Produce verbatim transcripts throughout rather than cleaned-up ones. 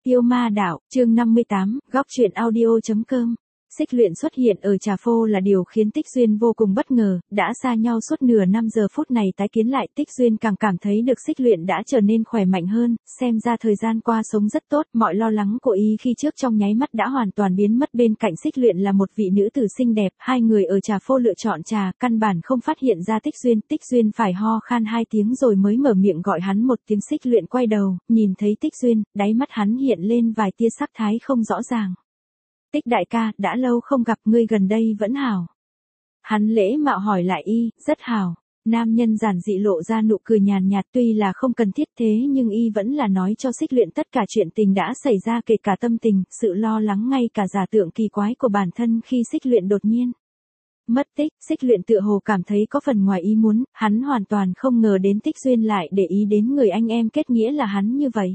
Yêu ma đạo, chương năm mươi tám, góc truyện audio chấm com. Xích Luyện xuất hiện ở Trà Phô là điều khiến Tích Duyên vô cùng bất ngờ, đã xa nhau suốt nửa năm giờ phút này tái kiến lại Tích Duyên càng cảm thấy được Xích Luyện đã trở nên khỏe mạnh hơn, xem ra thời gian qua sống rất tốt, mọi lo lắng của y khi trước trong nháy mắt đã hoàn toàn biến mất. Bên cạnh Xích Luyện là một vị nữ tử xinh đẹp, hai người ở Trà Phô lựa chọn trà, căn bản không phát hiện ra Tích Duyên, Tích Duyên phải ho khan hai tiếng rồi mới mở miệng gọi hắn một tiếng. Xích Luyện quay đầu, nhìn thấy Tích Duyên, đáy mắt hắn hiện lên vài tia sắc thái không rõ ràng. Tích đại ca, đã lâu không gặp, ngươi gần đây vẫn hảo. Hắn lễ mạo hỏi lại y, rất hảo. Nam nhân giản dị lộ ra nụ cười nhàn nhạt, tuy là không cần thiết thế nhưng y vẫn là nói cho Xích Luyện tất cả chuyện tình đã xảy ra, kể cả tâm tình, sự lo lắng, ngay cả giả tượng kỳ quái của bản thân khi Xích Luyện đột nhiên mất tích. Xích Luyện tựa hồ cảm thấy có phần ngoài ý muốn, hắn hoàn toàn không ngờ đến Tích Duyên lại để ý đến người anh em kết nghĩa là hắn như vậy.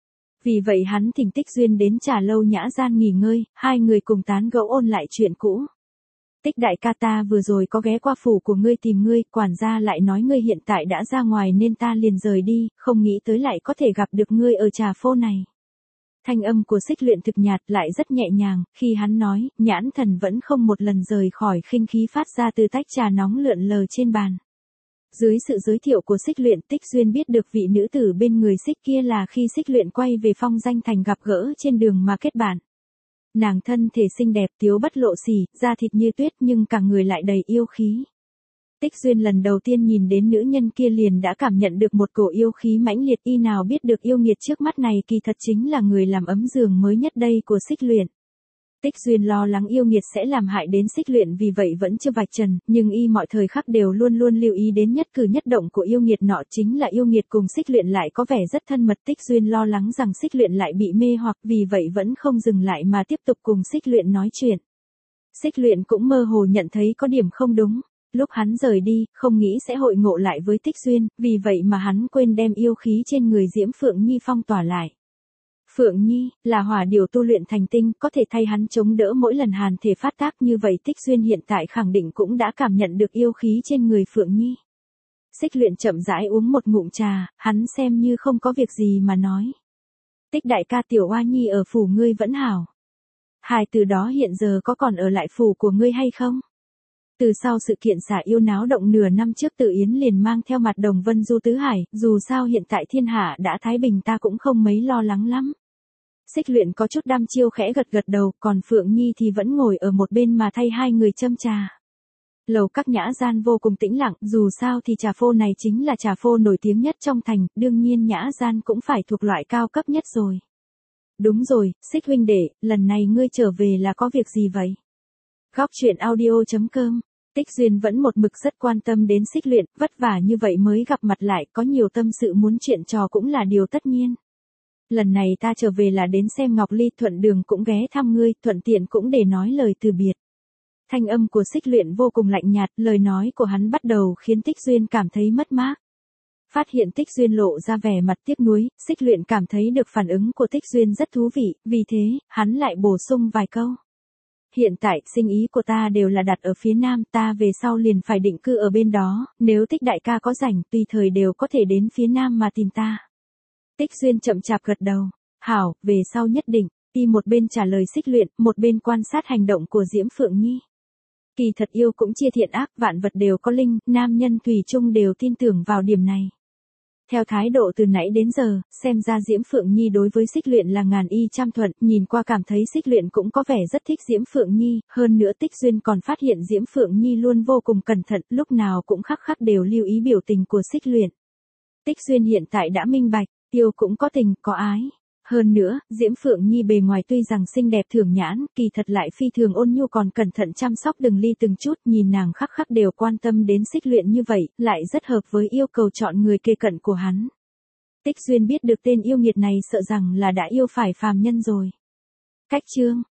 Vì vậy hắn thỉnh Tích Duyên đến Trà Lâu nhã gian nghỉ ngơi, hai người cùng tán gẫu ôn lại chuyện cũ. Tích đại ca, ta vừa rồi có ghé qua phủ của ngươi tìm ngươi, quản gia lại nói ngươi hiện tại đã ra ngoài nên ta liền rời đi, không nghĩ tới lại có thể gặp được ngươi ở Trà Phô này. Thanh âm của Xích Luyện thực nhạt lại rất nhẹ nhàng, khi hắn nói, nhãn thần vẫn không một lần rời khỏi khinh khí phát ra từ tách trà nóng lượn lờ trên bàn. Dưới sự giới thiệu của Xích Luyện, Tích Duyên biết được vị nữ tử bên người Xích kia là khi Xích Luyện quay về Phong Danh Thành gặp gỡ trên đường mà kết bạn. Nàng thân thể xinh đẹp, tiếu bất lộ sỉ, da thịt như tuyết nhưng cả người lại đầy yêu khí. Tích Duyên lần đầu tiên nhìn đến nữ nhân kia liền đã cảm nhận được một cổ yêu khí mãnh liệt, y nào biết được yêu nghiệt trước mắt này kỳ thật chính là người làm ấm giường mới nhất đây của Xích Luyện. Tích Duyên lo lắng yêu nghiệt sẽ làm hại đến Xích Luyện, vì vậy vẫn chưa vạch trần, nhưng y mọi thời khắc đều luôn luôn lưu ý đến nhất cử nhất động của yêu nghiệt nọ, chính là yêu nghiệt cùng Xích Luyện lại có vẻ rất thân mật. Tích Duyên lo lắng rằng Xích Luyện lại bị mê hoặc, vì vậy vẫn không dừng lại mà tiếp tục cùng Xích Luyện nói chuyện. Xích Luyện cũng mơ hồ nhận thấy có điểm không đúng, lúc hắn rời đi, không nghĩ sẽ hội ngộ lại với Tích Duyên, vì vậy mà hắn quên đem yêu khí trên người Diễm Phượng Nhi phong tỏa lại. Phượng Nhi, là hỏa điều tu luyện thành tinh, có thể thay hắn chống đỡ mỗi lần hàn thể phát tác, như vậy Tích Duyên hiện tại khẳng định cũng đã cảm nhận được yêu khí trên người Phượng Nhi. Xích Luyện chậm rãi uống một ngụm trà, hắn xem như không có việc gì mà nói. Tích đại ca, tiểu oa nhi ở phủ ngươi vẫn hảo. Hai từ đó hiện giờ có còn ở lại phủ của ngươi hay không? Từ sau sự kiện xả yêu náo động nửa năm trước, Tự Yến liền mang theo Mặt Đồng Vân du tứ hải, dù sao hiện tại thiên hạ đã thái bình, ta cũng không mấy lo lắng lắm. Xích Luyện có chút đăm chiêu khẽ gật gật đầu, còn Phượng Nhi thì vẫn ngồi ở một bên mà thay hai người châm trà. Lầu các nhã gian vô cùng tĩnh lặng, dù sao thì Trà Phô này chính là Trà Phô nổi tiếng nhất trong thành, đương nhiên nhã gian cũng phải thuộc loại cao cấp nhất rồi. Đúng rồi, Xích huynh đệ, lần này ngươi trở về là có việc gì vậy? Góc truyện audio chấm com. Tích Duyên vẫn một mực rất quan tâm đến Xích Luyện, vất vả như vậy mới gặp mặt lại, có nhiều tâm sự muốn chuyện trò cũng là điều tất nhiên. Lần này ta trở về là đến xem Ngọc Ly, thuận đường cũng ghé thăm ngươi, thuận tiện cũng để nói lời từ biệt. Thanh âm của Xích Luyện vô cùng lạnh nhạt, lời nói của hắn bắt đầu khiến Tích Duyên cảm thấy mất mát. Phát hiện Tích Duyên lộ ra vẻ mặt tiếc nuối, Xích Luyện cảm thấy được phản ứng của Tích Duyên rất thú vị, vì thế, hắn lại bổ sung vài câu. Hiện tại, sinh ý của ta đều là đặt ở phía Nam, ta về sau liền phải định cư ở bên đó, nếu Tích đại ca có rảnh, tùy thời đều có thể đến phía Nam mà tìm ta. Tích Duyên chậm chạp gật đầu, hảo, về sau nhất định, y một bên trả lời Xích Luyện, một bên quan sát hành động của Diễm Phượng Nhi. Kỳ thật yêu cũng chia thiện ác, vạn vật đều có linh, nam nhân thủy chung đều tin tưởng vào điểm này. Theo thái độ từ nãy đến giờ, xem ra Diễm Phượng Nhi đối với Xích Luyện là ngàn y trăm thuận, nhìn qua cảm thấy Xích Luyện cũng có vẻ rất thích Diễm Phượng Nhi, hơn nữa Tích Duyên còn phát hiện Diễm Phượng Nhi luôn vô cùng cẩn thận, lúc nào cũng khắc khắc đều lưu ý biểu tình của Xích Luyện. Tích Duyên hiện tại đã minh bạch, yêu cũng có tình, có ái. Hơn nữa, Diễm Phượng Nhi bề ngoài tuy rằng xinh đẹp thường nhãn, kỳ thật lại phi thường ôn nhu, còn cẩn thận chăm sóc từng ly từng chút, nhìn nàng khắc khắc đều quan tâm đến Xích Luyện như vậy, lại rất hợp với yêu cầu chọn người kề cận của hắn. Tích Duyên biết được tên yêu nghiệt này sợ rằng là đã yêu phải phàm nhân rồi. Cách chương